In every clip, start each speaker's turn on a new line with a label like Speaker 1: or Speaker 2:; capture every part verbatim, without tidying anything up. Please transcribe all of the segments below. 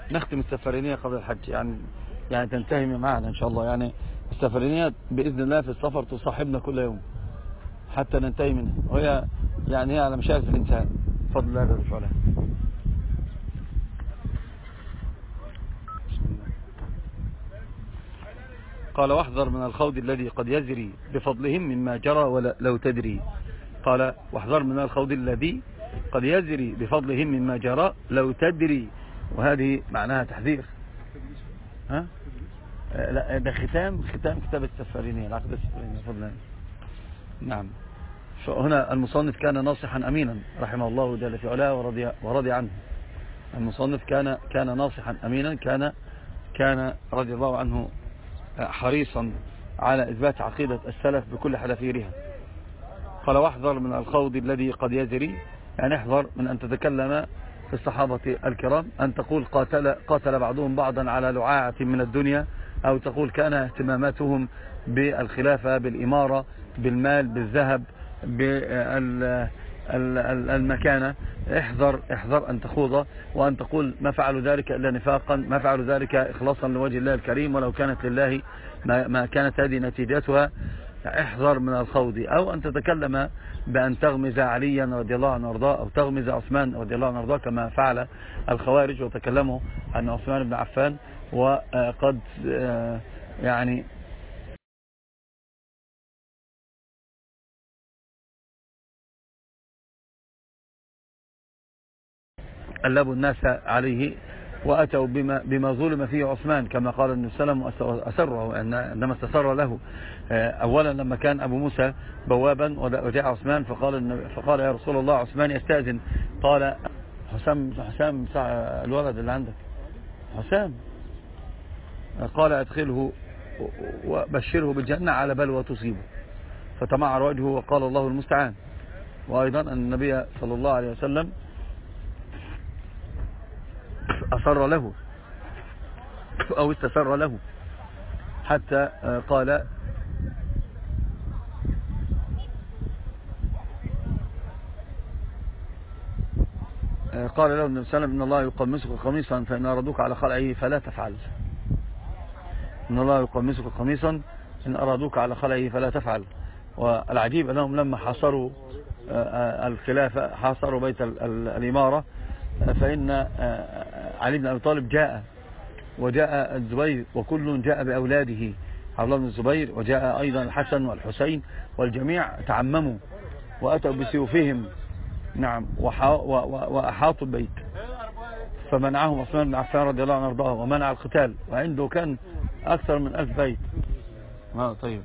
Speaker 1: نختم السفرينية قبل الحج، يعني يعني تنتهي معنا إن شاء الله. يعني السفرينية بإذن الله في السفر تصاحبنا كل يوم حتى ننتهي منها، وهي يعني هي على مشارف الإنسان بفضل الله جل وعلا. قال واحذر من الخوض الذي قد يجري بفضلهم مما جرى ولو تدري. قال واحذر من الخوض الذي قد يجري بفضلهم مما جرى لو تدري، وهذه معناها تحذير. ها؟ لا ده ختام ختام كتاب السفارينية، العقد السفارينية فضلا. نعم. هنا المصنف كان ناصحا أمينا رحمه الله جل في علاه ورضي, ورضي عنه. المصنف كان كان ناصحا أمينا، كان كان رضي الله عنه حريصا على إثبات عقيدة السلف بكل حذافيرها. قال واحذر من الخوض الذي قد يجري، يعني احذر من أن تتكلم في الصحابة الكرام أن تقول قاتل, قاتل بعضهم بعضا على لعاعة من الدنيا، أو تقول كان اهتماماتهم بالخلافة، بالإمارة، بالمال، بالذهب، بالمكانة. احذر احذر أن تخوض وأن تقول ما فعلوا ذلك إلا نفاقا، ما فعلوا ذلك إخلاصا لوجه الله الكريم، ولو كانت لله ما كانت هذه نتيجتها. احذر من الخوض، أو أن تتكلم بأن تغمز عليا رضي الله عنه وارضاه، أو تغمز عثمان رضي الله عنه وارضاه كما فعل الخوارج وتكلموا عن عثمان بن عفان، وقد يعني قلبوا الناس عليه وأتوا بما, بما ظلم فيه عثمان، كما قال النبي صلى الله عليه وسلم أسره عندما استسر له. أولا لما كان أبو موسى بوابا وجاء عثمان فقال, فقال يا رسول الله عثمان يستأذن. قال حسام حسام الولد اللي عندك حسام، قال ادخله وبشره بالجنة على بلوى تصيبه، فتمعر وجهه وقال الله المستعان. وأيضا أن النبي صلى الله عليه وسلم أصر له أو استسر له حتى قال قال له النبي صلى الله عليه وسلم إن الله يقمسك قميصا فإن أرادوك على خلعه فلا تفعل. إن الله يقمسك قميصا إن أرادوك على خلعه فلا تفعل. والعجيب أنهم لما حاصروا الخلافة، حاصروا بيت الإمارة، فإن علي بن أبي طالب جاء، وجاء الزبير، وكل جاء بأولاده، عبد الله بن الزبير، وجاء أيضا الحسن والحسين، والجميع تعمموا وأتوا بسيوفهم. نعم. وأحاطوا البيت، فمنعهم عثمان بن عفان رضي الله عنه وارضاه ومنع القتال، وعنده كان أكثر من ألف بيت. آه طيب.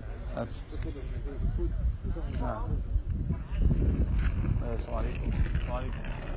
Speaker 1: نعم. السلام عليكم. السلام عليكم.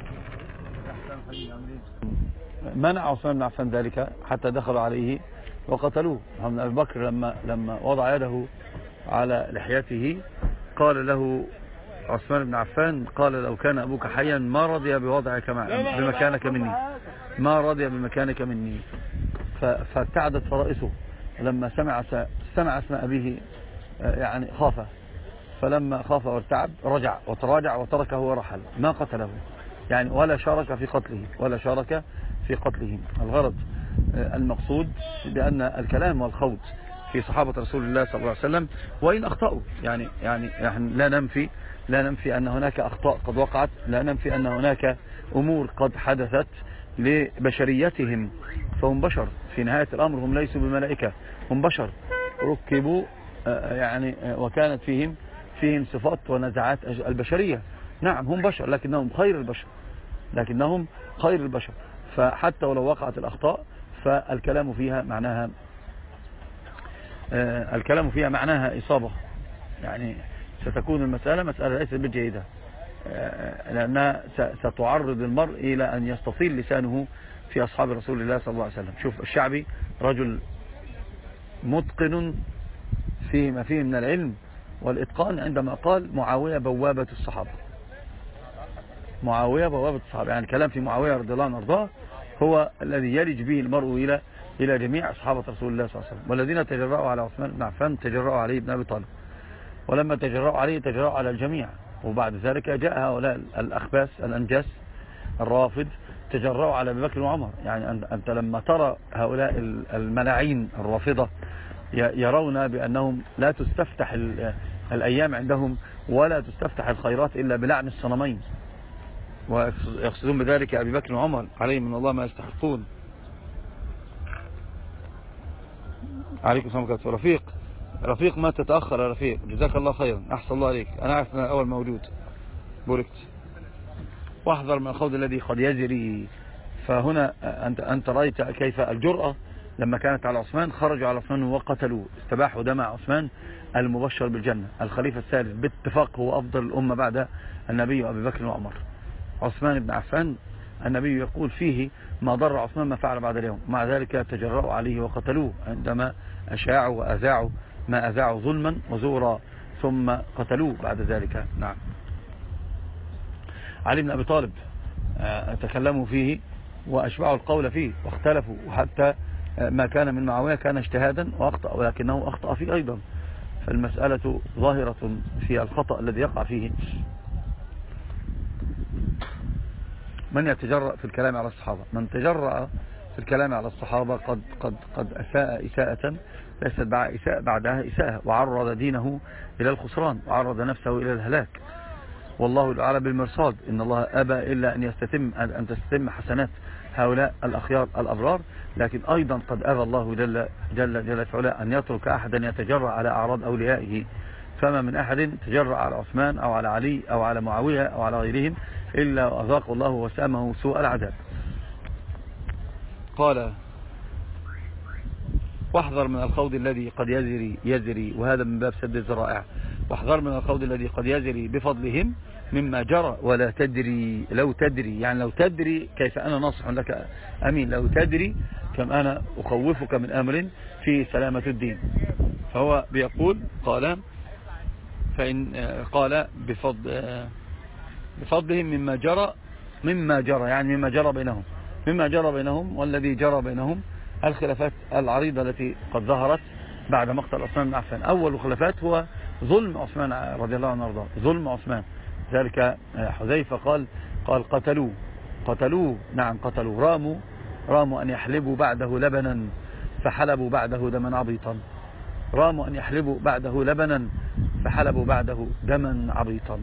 Speaker 1: منع عثمان بن عفان ذلك حتى دخلوا عليه وقتلوه. ابن أبي بكر لما لما وضع يده على لحيته قال له عثمان بن عفان، قال لو كان أبوك حيا ما رضي بوضعك بمكانك مني، ما رضي بمكانك مني. فابتعدت فرائسه لما سمع سمع اسم أبيه، يعني خاف، فلما خاف وارتعب رجع وتراجع وتركه ورحل، ما قتله يعني، ولا شارك في قتله ولا شارك في قتله. الغرض المقصود بأن الكلام والخوض في صحابة رسول الله صلى الله عليه وسلم وإن أخطأوا، يعني يعني يعني لا ننفي لا ننفي أن هناك أخطاء قد وقعت، لا ننفي أن هناك أمور قد حدثت لبشريتهم، فهم بشر في نهاية الأمر، هم ليسوا بملائكة، هم بشر ركبوا يعني، وكانت فيهم فيهم صفات ونزعات البشرية. نعم هم بشر لكنهم خير البشر، لكنهم خير البشر. فحتى ولو وقعت الأخطاء فالكلام فيها معناها الكلام فيها معناها إصابة، يعني ستكون المسألة مسألة ليست بالجيدة، لأنها ستعرض المرء إلى أن يستطيل لسانه في أصحاب رسول الله صلى الله عليه وسلم. شوف الشعبي رجل متقن فيه ما فيه من العلم والإتقان، عندما قال معاوية بوابة الصحابة، معاوية بوابة الصحابة، يعني كلام في معاوية رضي الله عنه وارضاه هو الذي يلج به المرء إلى إلى جميع أصحاب رسول الله صلى الله عليه وسلم. والذين تجرأوا على عثمان بن عفان تجرأوا عليه بن أبي طالب، ولما تجرأوا عليه تجرأوا على الجميع. وبعد ذلك جاء هؤلاء الأخباس الأنجاس الرافض تجرأوا على أبي بكر وعمر. يعني أنت لما ترى هؤلاء الملاعين الرافضة يرون بأنهم لا تستفتح الأيام عندهم ولا تستفتح الخيرات إلا بلعن الصنمين، ويقصدون بذلك أبي بكر وعمر عليهم من الله ما يستحقون. عليكم السلام عليكم. رفيق رفيق ما تتأخر يا رفيق، جزاك الله خيرا، أحسن الله عليك، أنا عارف أنا أول موجود، بوركت. واحذر من الخوض الذي قد يجري. فهنا أنت, أنت رأيت كيف الجرأة لما كانت على عثمان، خرجوا على عثمان وقتلوه، استباحوا دم عثمان المبشر بالجنة، الخليفة الثالث باتفاق، هو أفضل الأمة بعد النبي وأبي بكر وعمر. عثمان بن عفان النبي يقول فيه ما ضر عثمان ما فعل بعد اليوم، مع ذلك تجرأوا عليه وقتلوه عندما أشاعوا وأذاعوا ما أذاعوا ظلما وزورا، ثم قتلوه بعد ذلك. نعم. علي بن أبي طالب تكلموا فيه وأشبعوا القول فيه واختلفوا، وحتى ما كان من معاوية كان اجتهادا وأخطأ، ولكنه أخطأ فيه أيضا. فالمسألة ظاهرة في الخطأ الذي يقع فيه من يتجرأ في الكلام على الصحابة. من تجرأ في الكلام على الصحابة قد قد قد أساء إساءة ليست بعدها إساءة، وعرض دينه إلى الخسران، وعرض نفسه إلى الهلاك. والله الأعلى بالمرصاد. إن الله أبى إلا أن يستتم أن تستتم حسنات هؤلاء الأخيار الأبرار، لكن أيضا قد أبى الله جل جل جل وعلا أن يترك أحدا يتجرأ على أعراض أوليائه. فما من أحد تجرأ على عثمان أو على علي أو على معاوية أو على غيرهم إلا وأذاق الله وسامه سوء العذاب. قال واحذر من الخوض الذي قد يزري يزري وهذا من باب سد الذرائع. واحذر من الخوض الذي قد يزري بفضلهم مما جرى ولا تدري. لو تدري يعني لو تدري كيف أنا ناصح لك أمين، لو تدري كم أنا أخوفك من أمر في سلامة الدين. فهو بيقول قال فإن قال بفضل بفضلهم مما جرى مما جرى يعني مما جرى بينهم مما جرى بينهم والذي جرى بينهم الخلافات العريضة التي قد ظهرت بعد مقتل عثمان بن عفان. أول الخلافات هو ظلم عثمان رضي الله عنه وارضاه، ظلم عثمان. ذلك حذيفة قال قال قتلوه قتلوه نعم قتلوه راموا راموا أن يحلبوا بعده لبنا فحلبوا بعده دما عبيطا. راموا أن يحلبوا بعده لبنا فحلبوا بعده دما عبيطا.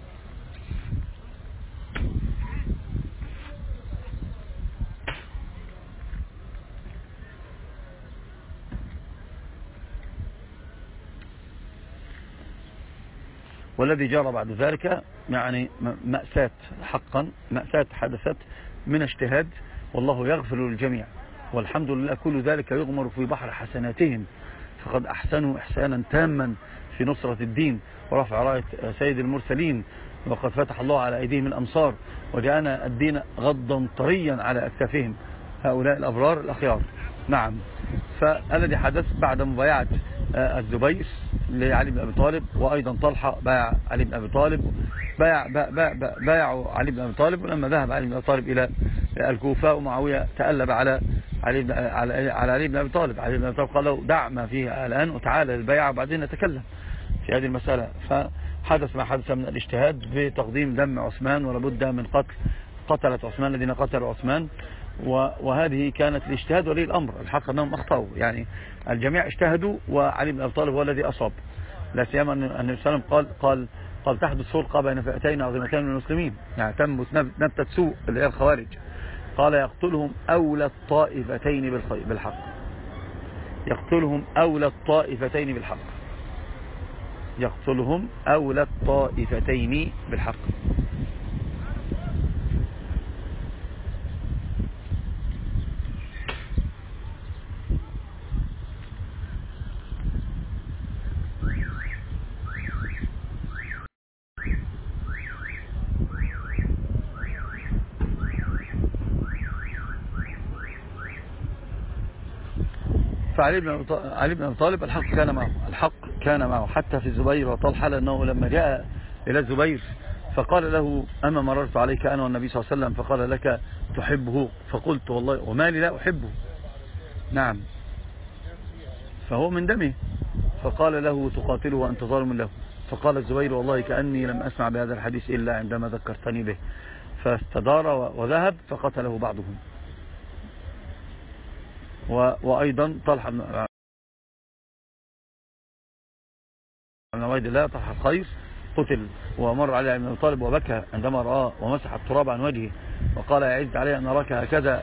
Speaker 1: والذي جرى بعد ذلك يعني مأساة، حقا مأساة حدثت من اجتهاد، والله يغفر للجميع، والحمد لله كل ذلك يغمر في بحر حسناتهم، فقد أحسنوا إحسانا تاما في نصرة الدين ورفع راية سيد المرسلين، وقد فتح الله على أيديهم الأمصار وجاءنا الدين غضا طريا على أكتافهم هؤلاء الأبرار الأخيار. نعم. فالذي حدث بعد مبايعة الزبير لعلي بن أبي طالب، وأيضا طلحة بايع علي بن أبي طالب، بايع بايعوا علي بن أبي طالب، ولما ذهب علي بن أبي طالب إلى الكوفة ومعاوية تألب على علي بن على علي بن أبي طالب. علي بن أبي طالب قال له دع ما فيه الآن وتعالى للبيعة وبعدين نتكلم في هذه المسألة. فحدث ما حدث من الاجتهاد بتقديم دم عثمان، ولابد من قتل قتلة عثمان الذين قتلوا عثمان، وهذه كانت الاجتهاد ولي الأمر. الحق أنهم أخطأوا، يعني الجميع اجتهدوا وعلي بن أبي طالب هو الذي أصاب، لا سيما أن النبي صلى الله عليه وسلم قال قال قال تحدث فرقة بين فئتين عظيمتين من المسلمين، يعني تنبت نبتة سوء اللي هي الخوارج. قال يقتلهم أولى الطائفتين بالحق، يقتلهم أولى الطائفتين بالحق، يقتلهم أولى الطائفتين بالحق. فعلي بن علي بن أبي طالب الحق كان معه، الحق كان معه حتى في الزبير وطلحة، لأنه لما جاء إلى الزبير فقال له أما مررت عليك أنا والنبي صلى الله عليه وسلم فقال لك تحبه، فقلت والله وما لي لا أحبه. نعم. فهو من دمه، فقال له تقاتله وأنت ظالم له، فقال الزبير والله كأني لم أسمع بهذا الحديث إلا عندما ذكرتني به. فاستدار وذهب فقتله بعضهم. وأيضا طلحة بن عبيد الله طلحة الخير قتل، ومر عليه ابن أبي طالب وبكى عندما رآه ومسح التراب عن وجهه وقال يعز علي أن أراك هكذا.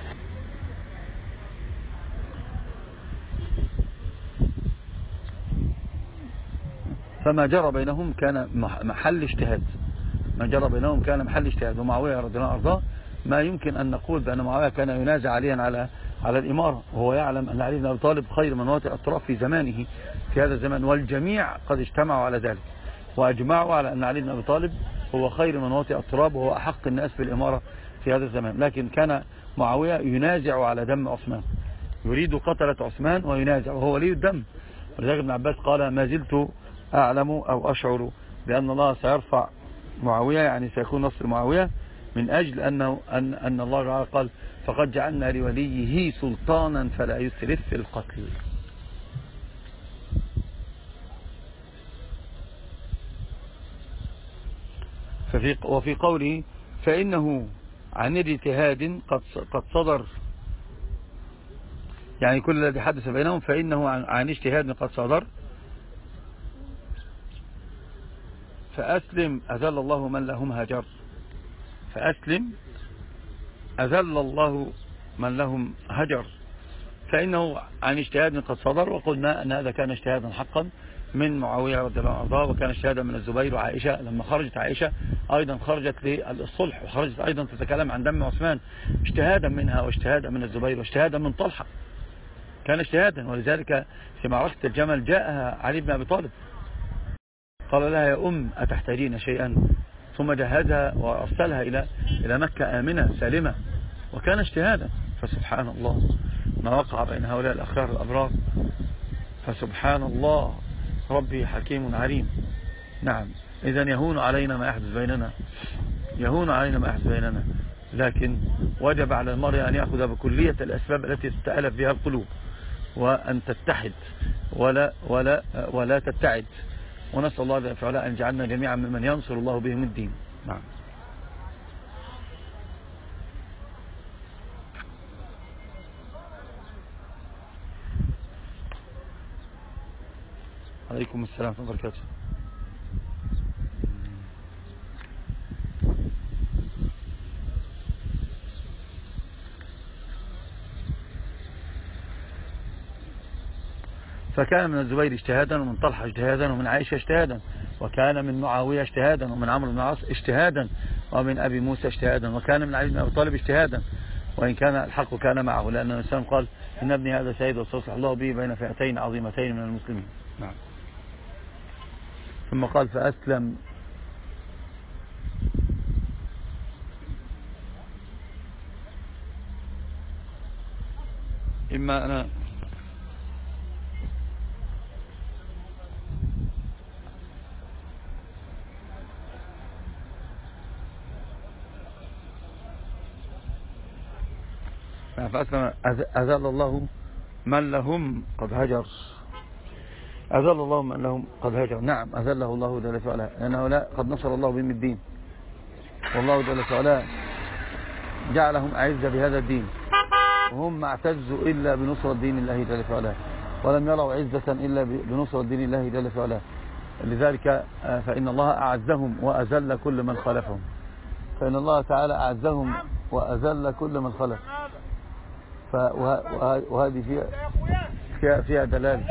Speaker 1: فما جرى بينهم كان محل اجتهاد، ما جرى بينهم كان محل اجتهاد. ومعاوية رضي الله عنه وارضاه ما يمكن أن نقول بأن معاوية كان ينازع عليا على على الإمارة، وهو يعلم أن علي بن أبي طالب خير من واطئ التراب في زمانه في هذا الزمان، والجميع قد اجتمعوا على ذلك وأجمعوا على أن علي بن أبي طالب هو خير من واطئ التراب وهو أحق الناس بالإمارة في هذا الزمان. لكن كان معاوية ينازع على دم عثمان، يريد قتلة عثمان وينازع وهو ولي الدم. ولذلك ابن عباس قال ما زلت أعلم أو أشعر بأن الله سيرفع معاوية، يعني سيكون نصر معاوية، من أجل أنه أن, أن الله تعالى قال فقد جعلنا لوليه سلطانا فلا يسرف في القتل. ففي وفي قوله فإنه عن اجتهاد قد قد صدر، يعني كل الذي حدث بينهم فإنه عن, عن اجتهاد قد صدر، فأسلم أذل الله من لهم هجر. فأسلم أذل الله من لهم هجر، فإنه عن اجتهاد قد صدر. وقلنا أن هذا كان اجتهادا حقا من معاوية رضي الله عنه، وكان اجتهادا من الزبير وعائشة. لما خرجت عائشة أيضا خرجت للصلح، وخرجت أيضا تتكلم عن دم عثمان، اجتهادا منها واجتهادا من الزبير واجتهادا من طلحة، كان اجتهادا. ولذلك في معركة الجمل جاءها علي بن أبي طالب قال لها يا أم أتحتاجين شيئا، ثم جهزها وأرسلها إلى إلى مكة آمنة سالمة، وكان اجتهادا. فسبحان الله ما وقع بين هؤلاء الأخيار الأبرار، فسبحان الله ربي حكيم عليم. نعم، إذا يهون علينا ما يحدث بيننا، يهون علينا ما يحدث بيننا، لكن وجب على المرء أن يأخذ بكلية الأسباب التي تتألف بها القلوب، وأن تتحد ولا, ولا, ولا تتعد. ونسأل الله جل وعلا أن يجعلنا جميعا ممن ينصر الله بهم الدين. نعم. عليكم السلام ورحمة الله وبركاته. فكان من الزبير اجتهادا، ومن طلحة اجتهادا، ومن عائشة اجتهادا، وكان من معاوية اجتهادا، ومن عمرو بن العاص اجتهادا، ومن أبي موسى اجتهادا، وكان من علي بن أبي طالب اجتهادا، وإن كان الحق كان معه، لأن الإنسان قال إن ابني هذا سيد وسيصلح الله به بين فئتين عظيمتين من المسلمين. نعم. ثم قال فأسلم إما أنا فأسلم أذل الله من لهم قد هجر، أذل الله من لهم قد هجر. نعم أذله الله جل وعلا، لأن هؤلاء قد نصر الله بهم الدين، والله جل وعلا جعلهم أعزة بهذا الدين، وهم ما اعتزوا إلا بنصرة دين الله جل وعلا، ولم يروا عزة إلا بنصرة دين الله جل وعلا. لذلك فإن الله أعزهم وأذل كل من خالفهم، فإن الله تعالى أعزهم وأذل كل من خالف. وهذه فيها فيها, فيها دلالة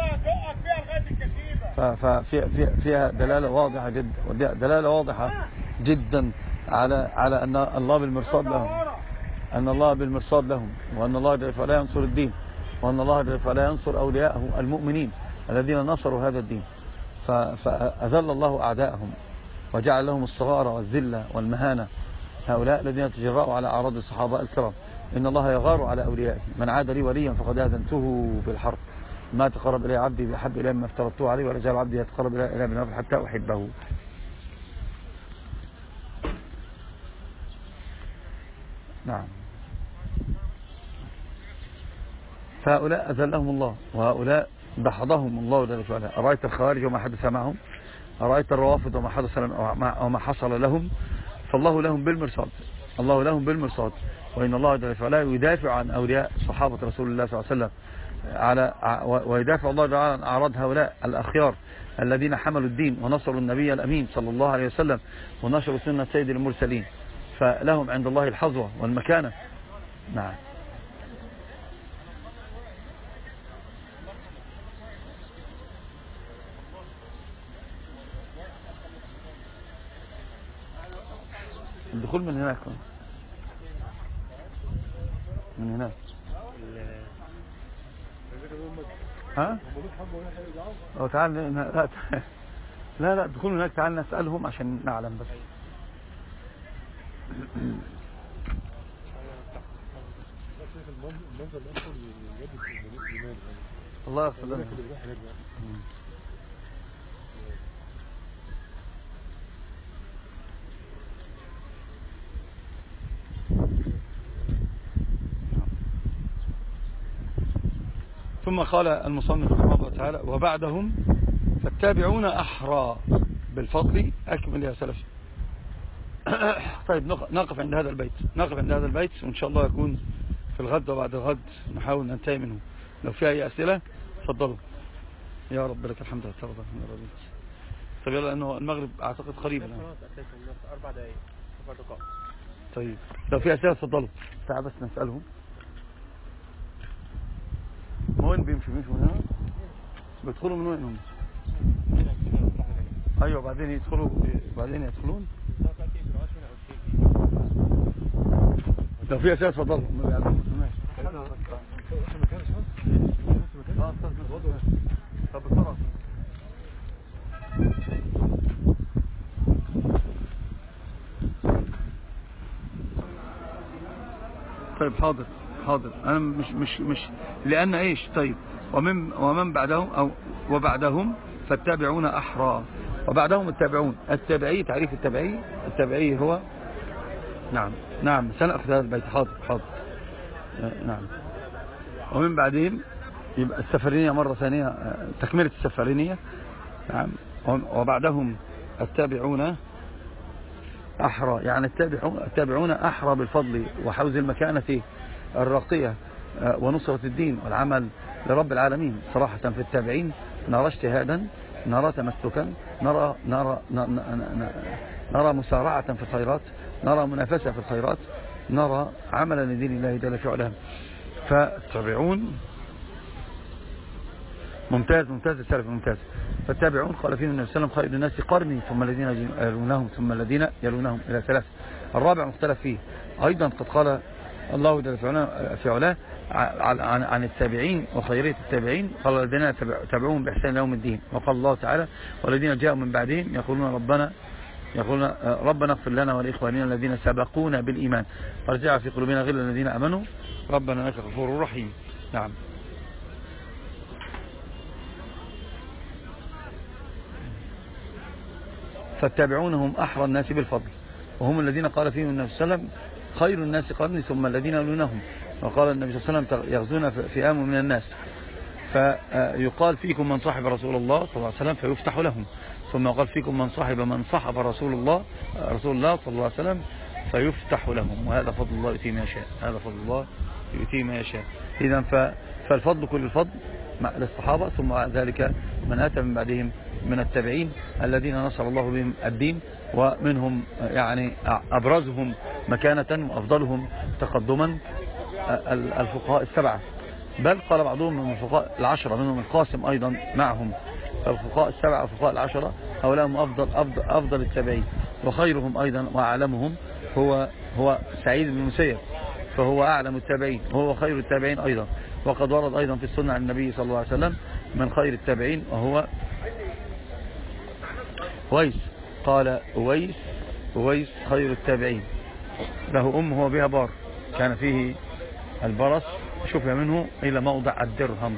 Speaker 1: ففيها فيها دلالة واضحة جدا، دلالة واضحة جدا على على أن الله بالمرصاد لهم، أن الله بالمرصاد لهم، وأن الله جل وعلا ينصر الدين، وأن الله جل وعلا ينصر أولياءه المؤمنين الذين نصروا هذا الدين. فأذل الله أعداءهم وجعل لهم الصغار والذلة والمهانة، هؤلاء الذين تجرأوا على أعراض الصحابة الكرام. إن الله يغار على أوليائه، من عاد لي وليا فقد آذنته بالحرب، ما تقرب إلي عبدي بأحب إلي مما افترضته عليه، ولا زال عبدي يتقرب إلي بالنفل حتى أحبه. نعم. فهؤلاء أذلهم الله، وهؤلاء دحضهم الله جل وعلا. أرأيت الخوارج وما حدث معهم، أرأيت الروافض وما حدث وما حصل لهم، فالله لهم بالمرصاد. الله لهم بالمرصاد. وإن الله جل وعلا يدافع عن أولياء صحابة رسول الله صلى الله عليه وسلم على ويدافع الله تعالى عن أعراض هؤلاء الأخيار الذين حملوا الدين ونصروا النبي الأمين صلى الله عليه وسلم ونشروا سنة سيد المرسلين، فلهم عند الله الحظوة والمكانة. نعم. الدخول من هناك، من هناك. ها؟ أو تعال لا لا لا الدخول من هناك، تعال نسألهم عشان نعلم بس. الله يغفر لنا. ثم قال المصنف رحمه الله تعالى: وبعدهم فالتابعون أحرى بالفضل أكمل يا سلفي. طيب نقف عند هذا البيت، نقف عند هذا البيت وإن شاء الله يكون في الغد وبعد الغد نحاول ننتهي منه. لو في أي أسئلة تفضلوا. يا رب لك الحمد والترضى يا رب. طيب يلا، لأنه المغرب أعتقد قريب الآن. أربع دقائق أربع دقائق. طيب لو في أسئلة تفضلوا، تعال بس نسألهم. ما وين بيمشوا بيمشوا من هنا؟ بيدخلوا من وين هم؟ ايوه بعدين يدخلوا بعدين يدخلون. لو في اسئله اتفضلوا. طب بسرعه. طيب حاضر حاضر. انا مش مش مش لان ايش. طيب ومن ومن بعدهم او وبعدهم فالتابعون احرى. وبعدهم التابعون. التابعي، تعريف التابعي، التابعي هو نعم نعم سنأخذ هذا البيت. حاضر حاضر. نعم. ومن بعدهم يبقى السفرينية مرة ثانية، تكملة السفرينية. نعم. وبعدهم التابعون أحرى، يعني التابعون التابعون أحرى بالفضل وحوز المكانة الراقية ونصرة الدين والعمل لرب العالمين. صراحة في التابعين نرى اجتهادا، نرى تمسكا، نرى نرى نرى مسارعة في الخيرات، نرى منافسة في الخيرات، نرى عملا لدين الله جل في علاه. فالتابعون ممتاز ممتاز السلف ممتاز. فالتابعون قال فيهم النبي صلى الله عليه وسلم: خير الناس قرني ثم الذين يلونهم ثم الذين يلونهم إلى ثلاث. الرابع مختلف فيه أيضا. قد قال الله جل في علاه عن عن التابعين وخيرية التابعين، قال: الذين تبعوهم بإحسان يوم الدين. وقال الله تعالى: والذين جاءوا من بعدهم يقولون ربنا يقولون ربنا اغفر لنا ولإخواننا الذين سبقونا بالإيمان وارجع في قلوبنا غل الذين آمنوا ربنا إنك غفور رحيم. نعم. فالتابعون هم أحرى الناس بالفضل، وهم الذين قال فيهم النبي صلى الله عليه وسلم: خير الناس قرني ثم الذين يلونهم. وقال النبي صلى الله عليه وسلم: يغزون فئام من الناس، فيقال فيكم من صاحب رسول الله صلى الله عليه وسلم فيفتح لهم، ثم قال فيكم من صاحب من صاحب رسول الله رسول الله صلى الله عليه وسلم فيفتح لهم. وهذا فضل الله يؤتيه ما يشاء، هذا فضل الله يؤتيه ما يشاء. إذا فالفضل كل الفضل للصحابة، ثم بعد ذلك من أتى من بعدهم من التابعين الذين نصر الله بهم الدين، ومنهم يعني أبرزهم مكانة وأفضلهم تقدما الفقهاء السبعة، بل قال بعضهم من الفقهاء العشرة، منهم القاسم أيضا معهم. فالفقهاء السبعة وفقهاء العشرة هؤلاء هم أفضل, أفضل, أفضل التابعين. وخيرهم أيضا وأعلمهم هو هو سعيد بن المسيب، فهو أعلم التابعين وهو خير التابعين أيضا. وقد ورد أيضا في السنة عن النبي صلى الله عليه وسلم من خير التابعين وهو أويس. قال أويس أويس خير التابعين، له أم هو بها بار، كان فيه البرص شفي منه إلى موضع الدرهم.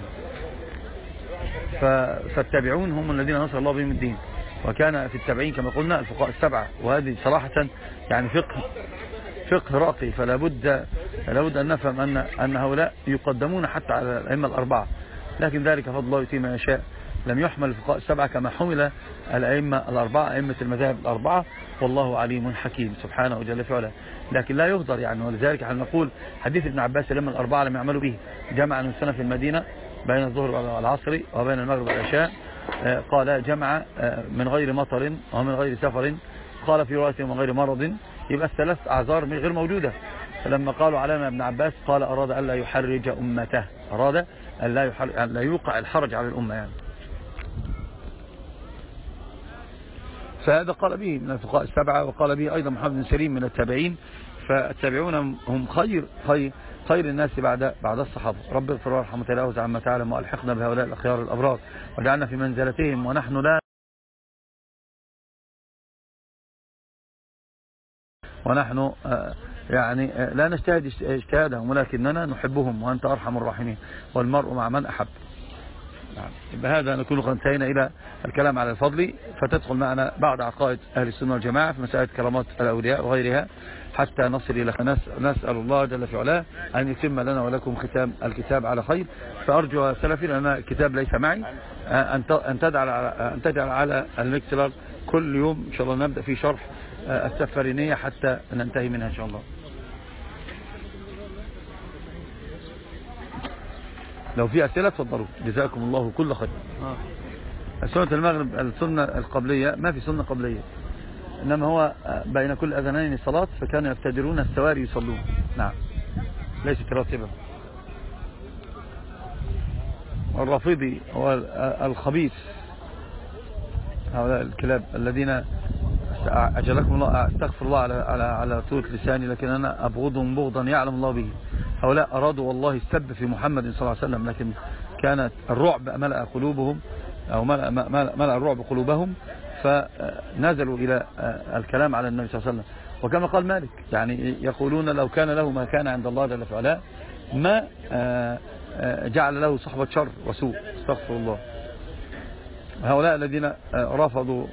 Speaker 1: فالتابعون هم الذين نصر الله بهم الدين. وكان في التابعين كما قلنا الفقهاء السبعة، وهذه صراحة يعني فقه فقه راقي. فلا بد فلا بد أن نفهم أن أن هؤلاء يقدمون حتى على الأئمة الأربعة، لكن ذلك فضل الله يؤتيه ما يشاء. لم يحمل الفقهاء السبعة كما حمل الأئمة الأربعة أئمة المذاهب الأربعة، والله عليم حكيم سبحانه وجل في علاه. لكن لا يهدر يعني، ولذلك احنا نقول حديث ابن عباس لما الأربعة لم يعملوا به، جمع من سنة في المدينة بين الظهر والعصر وبين المغرب والعشاء، قال جمع من غير مطر ومن غير سفر، قال في رواية من غير مرض، يبقى الثلاث أعذار غير موجودة. فلما قالوا علامة ابن عباس قال أراد أن لا يحرج أمته، أراد أن لا, أن لا يوقع الحرج على الأمة يعني. فهذا قال به من الفقهاء السبعة، وقال به أيضا محمد بن سيرين من التابعين. فالتابعون هم خير خير خير الناس بعد بعد الصحابة. رب اغفر وارحم وتجاوز عما تعلم، والحقنا بهؤلاء الأخيار الأبرار، وجعلنا في منزلتهم ونحن لا ونحن يعني لا نجتهد اجتهادهم، ولكننا نحبهم، وأنت أرحم الراحمين، والمرء مع من أحب. بهذا نكون قد انتهينا إلى الكلام على الفضل، فتدخل معنا بعض عقائد أهل السنة والجماعة في مسألة كرامات الأولياء وغيرها، حتى نصل إلى نسأل الله جل في علاه أن يتم لنا ولكم ختام الكتاب على خير. فأرجو سلفي، لأن الكتاب ليس معي، أن تجعل أن تجعل على الميكسلر كل يوم إن شاء الله نبدأ في شرح السفرينية حتى ننتهي منها إن شاء الله. لو في أسئلة تفضلوا، جزاكم الله كل خير. آه. سنة المغرب السنة القبلية، ما في سنة قبلية، إنما هو بين كل أذانين صلاة، فكانوا يبتدرون السواري يصلون. نعم، ليست راتبة. الرافضي هو الخبيث، هؤلاء الكلاب الذين أجلكم الله، أستغفر الله على على على طولة لساني، لكن أنا أبغضهم بغضا يعلم الله به. هؤلاء أرادوا والله السب في محمد صلى الله عليه وسلم، لكن كانت الرعب ملأ قلوبهم، أو ملأ, ملأ الرعب قلوبهم، فنزلوا إلى الكلام على النبي صلى الله عليه وسلم. وكما قال مالك يعني، يقولون لو كان له ما كان عند الله جل في علاه ما جعل له صحبة شر وسوء، استغفر الله. هؤلاء الذين رفضوا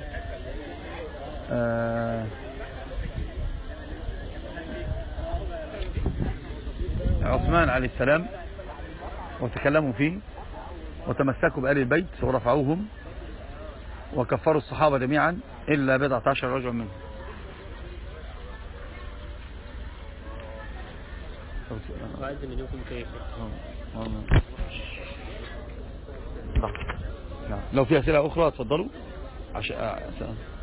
Speaker 1: عثمان عليه السلام وتكلموا فيه، وتمسكوا بآل البيت ورفعوهم، وكفروا الصحابة جميعا إلا بضعة عشر رجل منهم.
Speaker 2: وعد منكم كيف؟
Speaker 1: لو في أسئلة أخرى تفضلوا. عشان